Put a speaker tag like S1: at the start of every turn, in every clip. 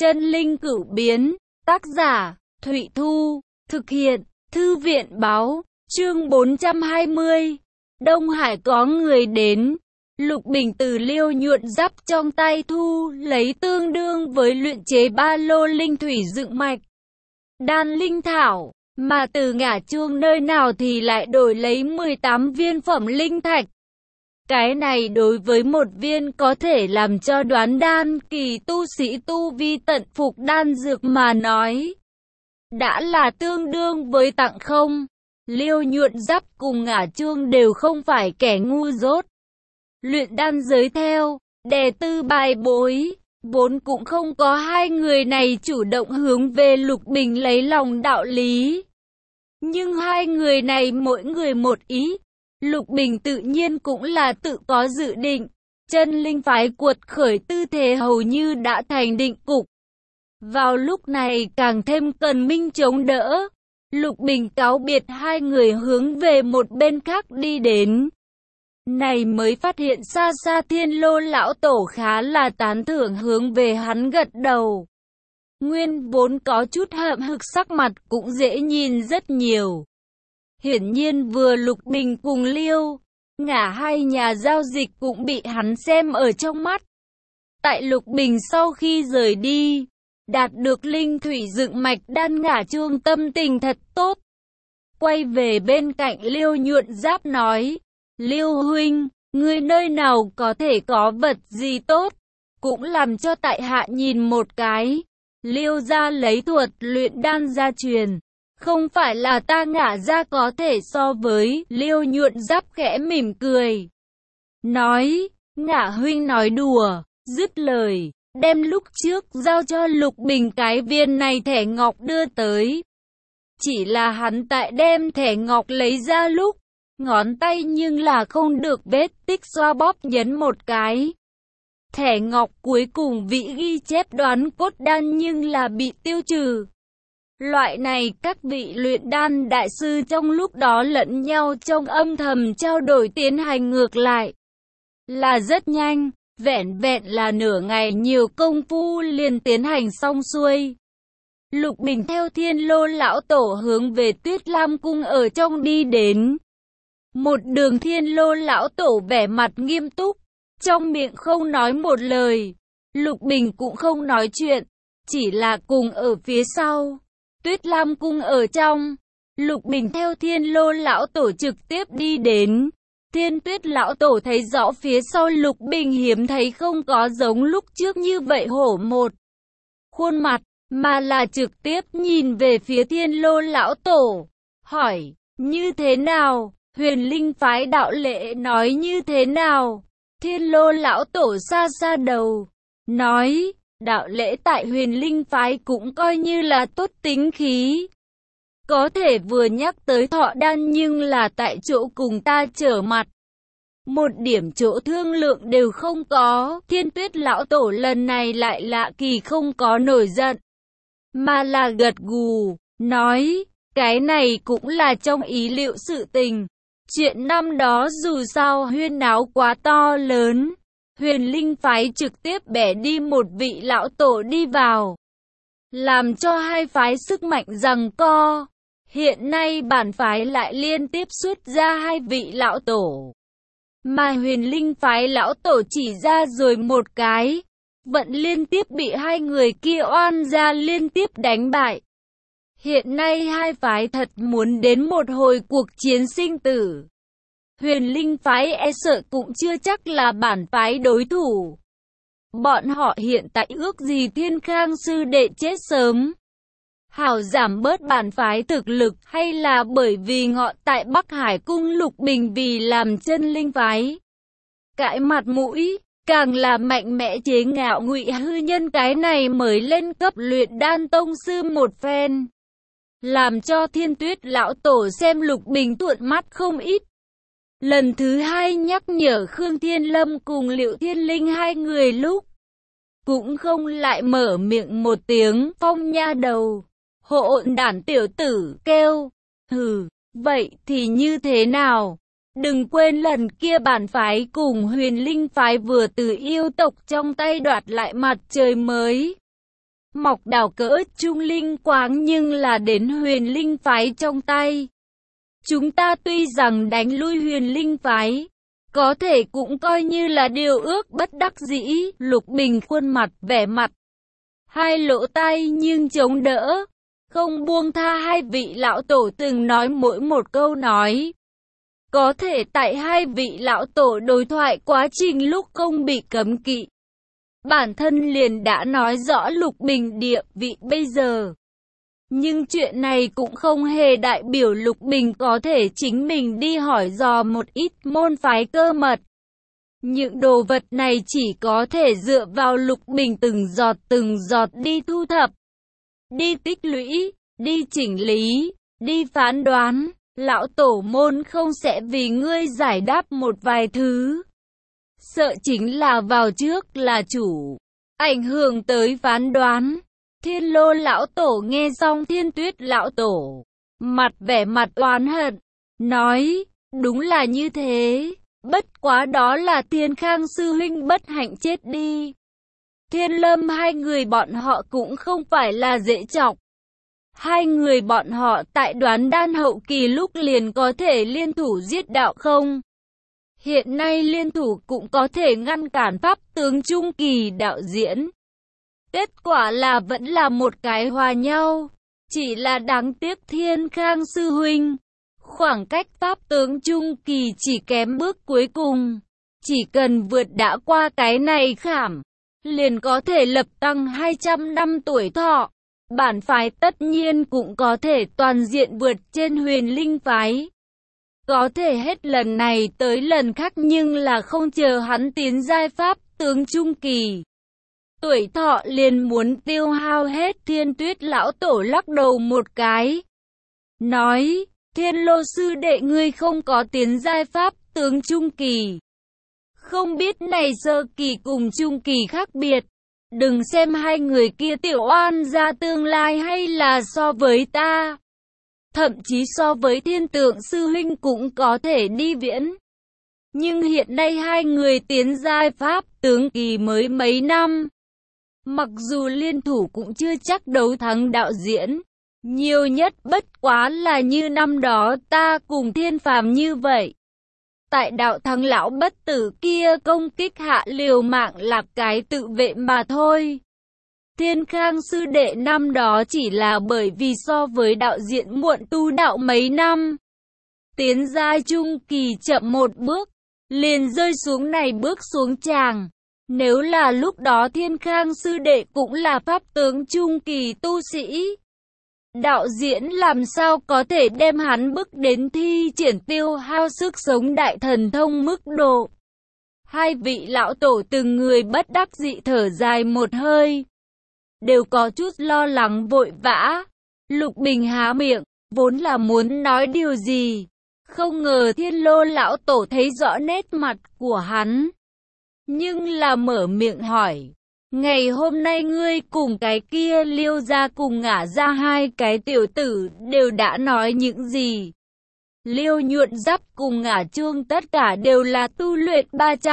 S1: Chân linh cửu biến, tác giả, Thụy Thu, thực hiện, Thư viện báo, chương 420. Đông Hải có người đến. Lục Bình từ liêu nhuận giáp trong tay thu lấy tương đương với luyện chế ba lô linh thủy dựng mạch đan linh thảo, mà từ Ngả Chuông nơi nào thì lại đổi lấy 18 viên phẩm linh thạch. Cái này đối với một viên có thể làm cho đoán đan kỳ tu sĩ tu vi tận phục đan dược mà nói, đã là tương đương với tặng không. Liêu nhuận giáp cùng Ngả Chuông đều không phải kẻ ngu dốt. Luyện đan giới theo, đề tư bài bối, vốn cũng không có hai người này chủ động hướng về Lục Bình lấy lòng đạo lý. Nhưng hai người này mỗi người một ý, Lục Bình tự nhiên cũng là tự có dự định. Chân linh phái cuột khởi tư thế hầu như đã thành định cục. Vào lúc này càng thêm cần minh chống đỡ. Lục Bình cáo biệt hai người hướng về một bên khác đi đến. Này mới phát hiện xa xa Thiên Lô lão tổ khá là tán thưởng hướng về hắn gật đầu. Nguyên vốn có chút hậm hực sắc mặt cũng dễ nhìn rất nhiều. Hiển nhiên vừa Lục Bình cùng Liêu, Ngả hai nhà giao dịch cũng bị hắn xem ở trong mắt. Tại Lục Bình sau khi rời đi, đạt được linh thủy dựng mạch đan, Ngả Chuông tâm tình thật tốt. Quay về bên cạnh Liêu nhuận giáp nói, Liêu huynh, ngươi nơi nào có thể có vật gì tốt, cũng làm cho tại hạ nhìn một cái. Liêu gia lấy thuật luyện đan gia truyền, không phải là ta Ngả gia có thể so với. Liêu nhuận giáp khẽ mỉm cười, nói, Ngả huynh nói đùa. Dứt lời, đem lúc trước giao cho Lục Bình cái viên này thẻ ngọc đưa tới. Chỉ là hắn tại đem thẻ ngọc lấy ra lúc, ngón tay nhưng là không được vết tích xoa bóp nhấn một cái. Thẻ ngọc cuối cùng vị ghi chép đoán cốt đan nhưng là bị tiêu trừ. Loại này các vị luyện đan đại sư trong lúc đó lẫn nhau trong âm thầm trao đổi tiến hành ngược lại. Là rất nhanh, vẹn vẹn là nửa ngày nhiều công phu liền tiến hành xong xuôi. Lục Bình theo Thiên Lô lão tổ hướng về Tuyết Lam cung ở trong đi đến. Một đường Thiên Lô lão tổ vẻ mặt nghiêm túc, trong miệng không nói một lời. Lục Bình cũng không nói chuyện, chỉ là cùng ở phía sau. Tuyết Lam cung ở trong, Lục Bình theo Thiên Lô lão tổ trực tiếp đi đến. Thiên Tuyết lão tổ thấy rõ phía sau Lục Bình hiếm thấy không có giống lúc trước như vậy hổ một khuôn mặt, mà là trực tiếp nhìn về phía Thiên Lô lão tổ, hỏi, như thế nào? Huyền Linh phái đạo lệ nói như thế nào? Thiên Lô lão tổ xa xa đầu, nói, đạo lễ tại Huyền Linh phái cũng coi như là tốt tính khí. Có thể vừa nhắc tới thọ đan nhưng là tại chỗ cùng ta trở mặt. Một điểm chỗ thương lượng đều không có. Thiên Tuyết lão tổ lần này lại lạ kỳ không có nổi giận, mà là gật gù, nói, cái này cũng là trong ý liệu sự tình. Chuyện năm đó dù sao huyên náo quá to lớn, Huyền Linh phái trực tiếp bẻ đi một vị lão tổ đi vào, làm cho hai phái sức mạnh giằng co. Hiện nay bản phái lại liên tiếp xuất ra hai vị lão tổ, mà Huyền Linh phái lão tổ chỉ ra rồi một cái, vẫn liên tiếp bị hai người kia oan gia liên tiếp đánh bại. Hiện nay hai phái thật muốn đến một hồi cuộc chiến sinh tử. Huyền Linh phái e sợ cũng chưa chắc là bản phái đối thủ. Bọn họ hiện tại ước gì Thiên Khang sư đệ chết sớm, hảo giảm bớt bản phái thực lực, hay là bởi vì ngọn tại Bắc Hải cung Lục Bình vì làm chân linh phái cãi mặt mũi, càng là mạnh mẽ chế ngạo Ngụy Hư Nhân cái này mới lên cấp luyện đan tông sư một phen, làm cho Thiên Tuyết lão tổ xem Lục Bình thuận mắt không ít. Lần thứ hai nhắc nhở Khương Thiên Lâm cùng Liệu Thiên Linh hai người lúc, cũng không lại mở miệng một tiếng, Phong nha đầu, hỗn đản tiểu tử, kêu, hừ, vậy thì như thế nào? Đừng quên lần kia bản phái cùng Huyền Linh phái vừa từ yêu tộc trong tay đoạt lại mặt trời mới. Mộc Đào cỡ trung linh quáng nhưng là đến Huyền Linh phái trong tay. Chúng ta tuy rằng đánh lui Huyền Linh phái, có thể cũng coi như là điều ước bất đắc dĩ. Lục Bình khuôn mặt vẻ mặt hai lỗ tai nhưng chống đỡ, không buông tha hai vị lão tổ từng nói mỗi một câu nói. Có thể tại hai vị lão tổ đối thoại quá trình lúc không bị cấm kỵ, bản thân liền đã nói rõ Lục Bình địa vị bây giờ. Nhưng chuyện này cũng không hề đại biểu Lục Bình có thể chính mình đi hỏi dò một ít môn phái cơ mật. Những đồ vật này chỉ có thể dựa vào Lục Bình từng giọt đi thu thập, đi tích lũy, đi chỉnh lý, đi phán đoán. Lão tổ môn không sẽ vì ngươi giải đáp một vài thứ. Sợ chính là vào trước là chủ, ảnh hưởng tới phán đoán. Thiên Lô lão tổ nghe xong Thiên Tuyết lão tổ, vẻ mặt oán hận, nói, đúng là như thế, bất quá đó là Thiên Khang sư huynh bất hạnh chết đi. Thiên Lâm hai người bọn họ cũng không phải là dễ chọc. Hai người bọn họ tại Đoán Đan hậu kỳ lúc liền có thể liên thủ giết đạo không. Hiện nay liên thủ cũng có thể ngăn cản pháp tướng trung kỳ đạo diễn. Kết quả là vẫn là một cái hòa nhau. Chỉ là đáng tiếc Thiên Khang sư huynh, khoảng cách pháp tướng trung kỳ chỉ kém bước cuối cùng. Chỉ cần vượt đã qua cái này khảm, liền có thể lập tăng 200 năm tuổi thọ. Bản phái tất nhiên cũng có thể toàn diện vượt trên Huyền Linh phái. Có thể hết lần này tới lần khác nhưng là không chờ hắn tiến giai pháp tướng trung kỳ, tuổi thọ liền muốn tiêu hao hết. Thiên Tuyết lão tổ lắc đầu một cái, nói, Thiên Lô sư đệ ngươi không có tiến giai pháp tướng trung kỳ. Không biết này sơ kỳ cùng trung kỳ khác biệt. Đừng xem hai người kia tiểu oan ra tương lai hay là so với ta. Thậm chí so với Thiên Tượng sư huynh cũng có thể đi viễn. Nhưng hiện nay hai người tiến giai pháp tướng kỳ mới mấy năm. Mặc dù liên thủ cũng chưa chắc đấu thắng đạo diễn. Nhiều nhất bất quá là như năm đó ta cùng Thiên Phàm như vậy. Tại đạo thắng lão bất tử kia công kích hạ liều mạng là cái tự vệ mà thôi. Thiên Khang sư đệ năm đó chỉ là bởi vì so với đạo diễn muộn tu đạo mấy năm. Tiến giai trung kỳ chậm một bước, liền rơi xuống này bước xuống tràng. Nếu là lúc đó Thiên Khang sư đệ cũng là pháp tướng trung kỳ tu sĩ, đạo diễn làm sao có thể đem hắn bức đến thi triển tiêu hao sức sống đại thần thông mức độ. Hai vị lão tổ từng người bất đắc dĩ thở dài một hơi, đều có chút lo lắng vội vã. Lục Bình há miệng, vốn là muốn nói điều gì, không ngờ Thiên Lô lão tổ thấy rõ nét mặt của hắn, nhưng là mở miệng hỏi, ngày hôm nay ngươi cùng cái kia Liêu gia cùng Ngả gia hai cái tiểu tử đều đã nói những gì? Liêu Nhuận Giáp cùng Ngả Trương tất cả đều là tu luyện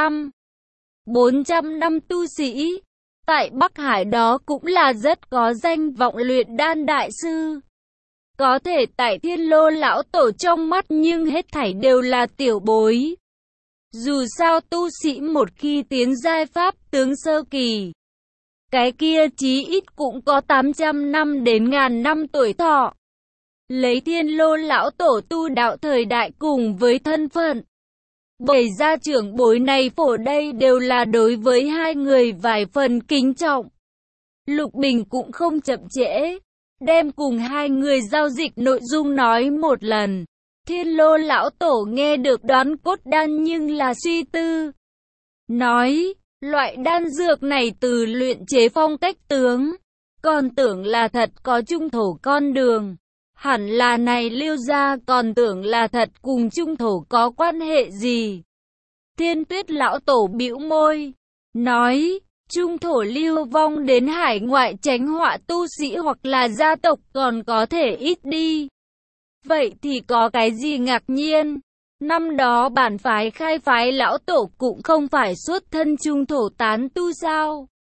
S1: 300-400 năm tu sĩ. Tại Bắc Hải đó cũng là rất có danh vọng luyện đan đại sư. Có thể tại Thiên Lô lão tổ trong mắt nhưng hết thảy đều là tiểu bối. Dù sao tu sĩ một khi tiến giai pháp tướng sơ kỳ, cái kia chí ít cũng có 800 năm đến ngàn năm tuổi thọ. Lấy Thiên Lô lão tổ tu đạo thời đại cùng với thân phận, bởi gia trưởng bối này phổ đây đều là đối với hai người vài phần kính trọng. Lục Bình cũng không chậm trễ, đem cùng hai người giao dịch nội dung nói một lần. Thiên Lô lão tổ nghe được Đoán Cốt đan nhưng là suy tư, nói, loại đan dược này từ luyện chế phong cách tướng, còn tưởng là thật có trung thổ con đường. Hẳn là này Liêu gia còn tưởng là thật cùng trung thổ có quan hệ gì. Thiên Tuyết lão tổ bĩu môi, nói, trung thổ lưu vong đến hải ngoại tránh họa tu sĩ hoặc là gia tộc còn có thể ít đi. Vậy thì có cái gì ngạc nhiên? Năm đó bản phái khai phái lão tổ cũng không phải xuất thân trung thổ tán tu sao?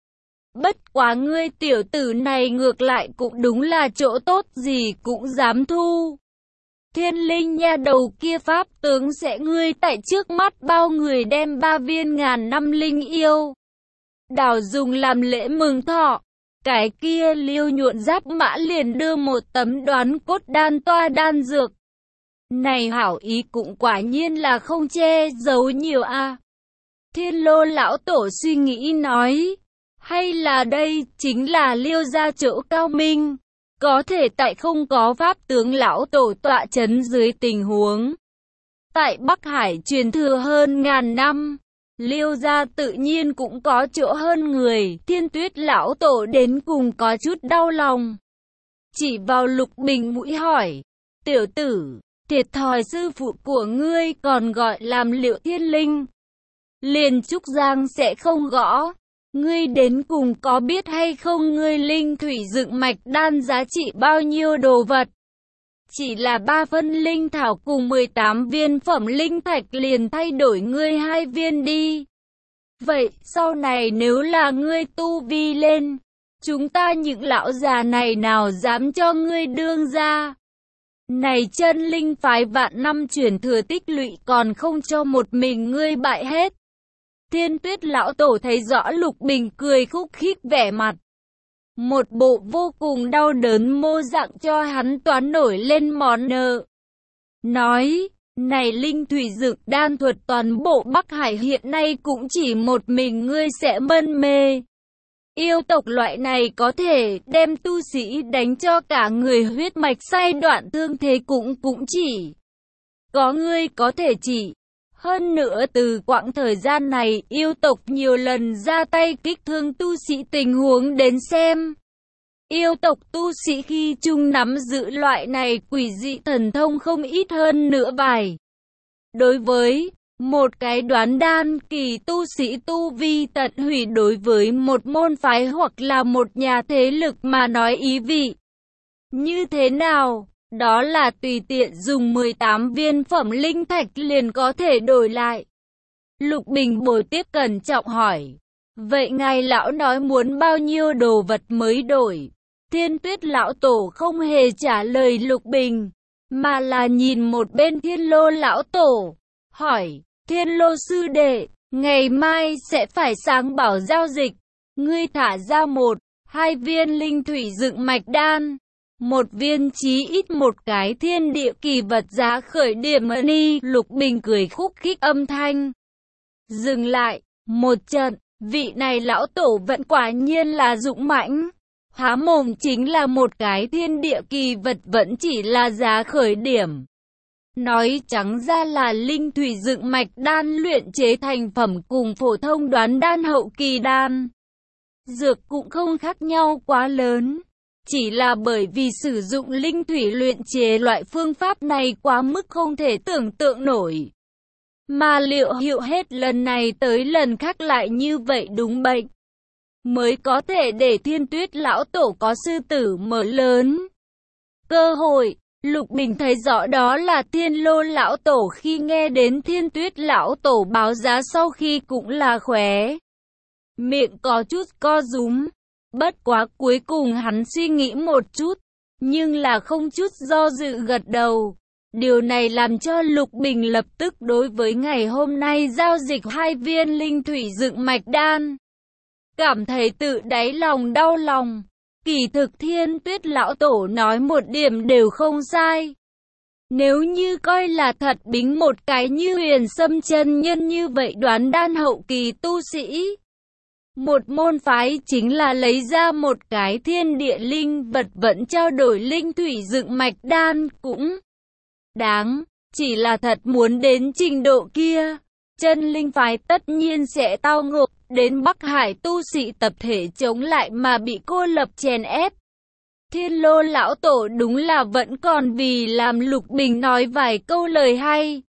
S1: Bất quá ngươi tiểu tử này ngược lại cũng đúng là chỗ tốt gì cũng dám thu. Thiên linh nha đầu kia pháp tướng sẽ ngươi tại trước mắt bao người đem 3 viên ngàn năm linh yêu đào dùng làm lễ mừng thọ. Cái kia Liêu Nhuộn Giáp Mã liền đưa một tấm đoán cốt đan toa đan dược. Này hảo ý cũng quả nhiên là không che giấu nhiều a. Thiên Lô lão tổ suy nghĩ nói, hay là đây chính là Liêu gia chỗ cao minh, có thể tại không có pháp tướng lão tổ tọa chấn dưới tình huống. Tại Bắc Hải truyền thừa hơn ngàn năm, Liêu gia tự nhiên cũng có chỗ hơn người. Thiên Tuyết lão tổ đến cùng có chút đau lòng, chỉ vào Lục Bình mũi hỏi, tiểu tử, thiệt thòi sư phụ của ngươi còn gọi làm Liệu Thiên Linh, liền Trúc Giang sẽ không gõ. Ngươi đến cùng có biết hay không ngươi linh thủy dựng mạch đan giá trị bao nhiêu đồ vật? Chỉ là 3 phân linh thảo cùng 18 viên phẩm linh thạch liền thay đổi ngươi 2 viên đi. Vậy sau này nếu là ngươi tu vi lên, chúng ta những lão già này nào dám cho ngươi đương ra? Này chân linh phái vạn năm truyền thừa tích lũy còn không cho một mình ngươi bại hết. Thiên Tuyết lão tổ thấy rõ Lục Bình cười khúc khích vẻ mặt, một bộ vô cùng đau đớn mô dạng cho hắn toán nổi lên món nợ. Nói, này linh thủy dược đan thuật toàn bộ Bắc Hải hiện nay cũng chỉ một mình ngươi sẽ mân mê. Yêu tộc loại này có thể đem tu sĩ đánh cho cả người huyết mạch say đoạn thương thế cũng chỉ có ngươi có thể chỉ. Hơn nữa từ quãng thời gian này yêu tộc nhiều lần ra tay kích thương tu sĩ tình huống đến xem. Yêu tộc tu sĩ khi chung nắm giữ loại này quỷ dị thần thông không ít hơn nữa vài. Đối với một cái đoán đan kỳ tu sĩ tu vi tận hủy đối với một môn phái hoặc là một nhà thế lực mà nói ý vị như thế nào? Đó là tùy tiện dùng 18 viên phẩm linh thạch liền có thể đổi lại. Lục Bình bồi tiếp cẩn trọng hỏi, vậy ngài lão nói muốn bao nhiêu đồ vật mới đổi? Thiên Tuyết lão tổ không hề trả lời Lục Bình, mà là nhìn một bên Thiên Lô lão tổ, hỏi, Thiên Lô sư đệ, ngày mai sẽ phải sáng bảo giao dịch, ngươi thả ra 1-2 viên linh thủy dựng mạch đan. 1 viên chí ít một cái thiên địa kỳ vật giá khởi điểm đi. Lục Bình cười khúc khích âm thanh dừng lại một trận, vị này lão tổ vẫn quả nhiên là dũng mãnh. Há mồm chính là một cái thiên địa kỳ vật vẫn chỉ là giá khởi điểm. Nói trắng ra là linh thủy dựng mạch đan luyện chế thành phẩm cùng phổ thông đoán đan hậu kỳ đan dược cũng không khác nhau quá lớn. Chỉ là bởi vì sử dụng linh thủy luyện chế loại phương pháp này quá mức không thể tưởng tượng nổi. Mà liệu hiệu hết lần này tới lần khác lại như vậy đúng bệnh, mới có thể để Thiên Tuyết lão tổ có sư tử mở lớn cơ hội. Lục Bình thấy rõ đó là Thiên Lô lão tổ, khi nghe đến Thiên Tuyết lão tổ báo giá sau khi cũng là khóe miệng có chút co rúm. Bất quá cuối cùng hắn suy nghĩ một chút, nhưng là không chút do dự gật đầu. Điều này làm cho Lục Bình lập tức đối với ngày hôm nay giao dịch 2 viên linh thủy dựng mạch đan cảm thấy tự đáy lòng đau lòng. Kỳ thực Thiên Tuyết lão tổ nói một điểm đều không sai. Nếu như coi là thật bính một cái như Huyền Sâm chân nhân như vậy đoán đan hậu kỳ tu sĩ, một môn phái chính là lấy ra một cái thiên địa linh vật vẫn trao đổi linh thủy dựng mạch đan cũng đáng. Chỉ là thật muốn đến trình độ kia, chân linh phái tất nhiên sẽ tao ngộ. Đến Bắc Hải tu sĩ tập thể chống lại mà bị cô lập chèn ép. Thiên Lô lão tổ đúng là vẫn còn vì làm Lục Bình nói vài câu lời hay.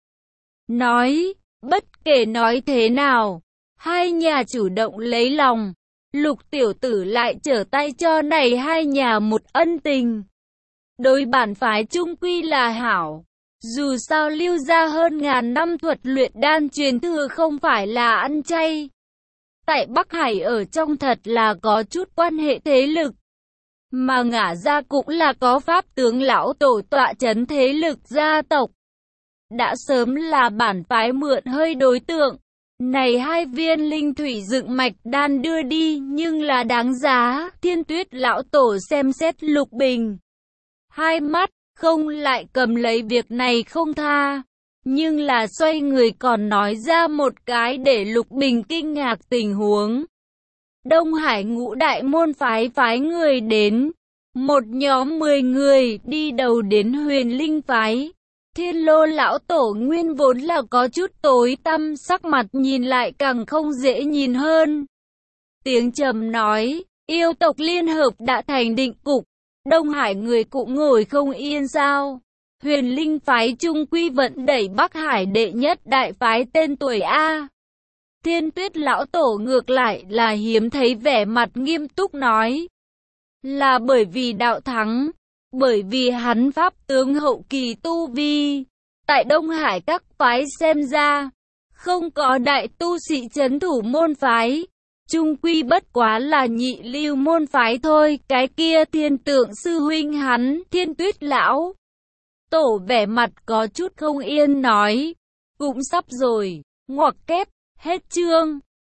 S1: Nói, bất kể nói thế nào, hai nhà chủ động lấy lòng, Lục tiểu tử lại trở tay cho này hai nhà một ân tình. Đối bản phái chung quy là hảo. Dù sao Lưu gia hơn ngàn năm thuật luyện đan truyền thừa không phải là ăn chay. Tại Bắc Hải ở trong thật là có chút quan hệ thế lực. Mà Ngả Gia cũng là có pháp tướng lão tổ tọa chấn thế lực gia tộc. Đã sớm là bản phái mượn hơi đối tượng. Này hai viên linh thủy dựng mạch đan đưa đi nhưng là đáng giá. Thiên Tuyết lão tổ xem xét Lục Bình. Hai mắt, không lại cầm lấy việc này không tha. Nhưng là xoay người còn nói ra một cái để Lục Bình kinh ngạc tình huống. Đông Hải ngũ đại môn phái người đến. Một nhóm 10 người đi đầu đến Huyền Linh phái. Thiên Lô lão tổ nguyên vốn là có chút tối tăm, sắc mặt nhìn lại càng không dễ nhìn hơn. Tiếng trầm nói, yêu tộc liên hợp đã thành định cục. Đông Hải người cũng ngồi không yên sao. Huyền Linh phái trung quy vẫn đẩy Bắc Hải đệ nhất đại phái tên tuổi A. Thiên Tuyết lão tổ ngược lại là hiếm thấy vẻ mặt nghiêm túc nói. Là bởi vì đạo thắng, bởi vì hắn pháp tướng hậu kỳ tu vi. Tại Đông Hải các phái xem ra, không có đại tu sĩ trấn thủ môn phái. Trung quy bất quá là nhị lưu môn phái thôi. Cái kia Thiên Tượng sư huynh hắn, Thiên Tuyết lão tổ vẻ mặt có chút không yên nói. Cũng sắp rồi, ngoặc kép, hết chương.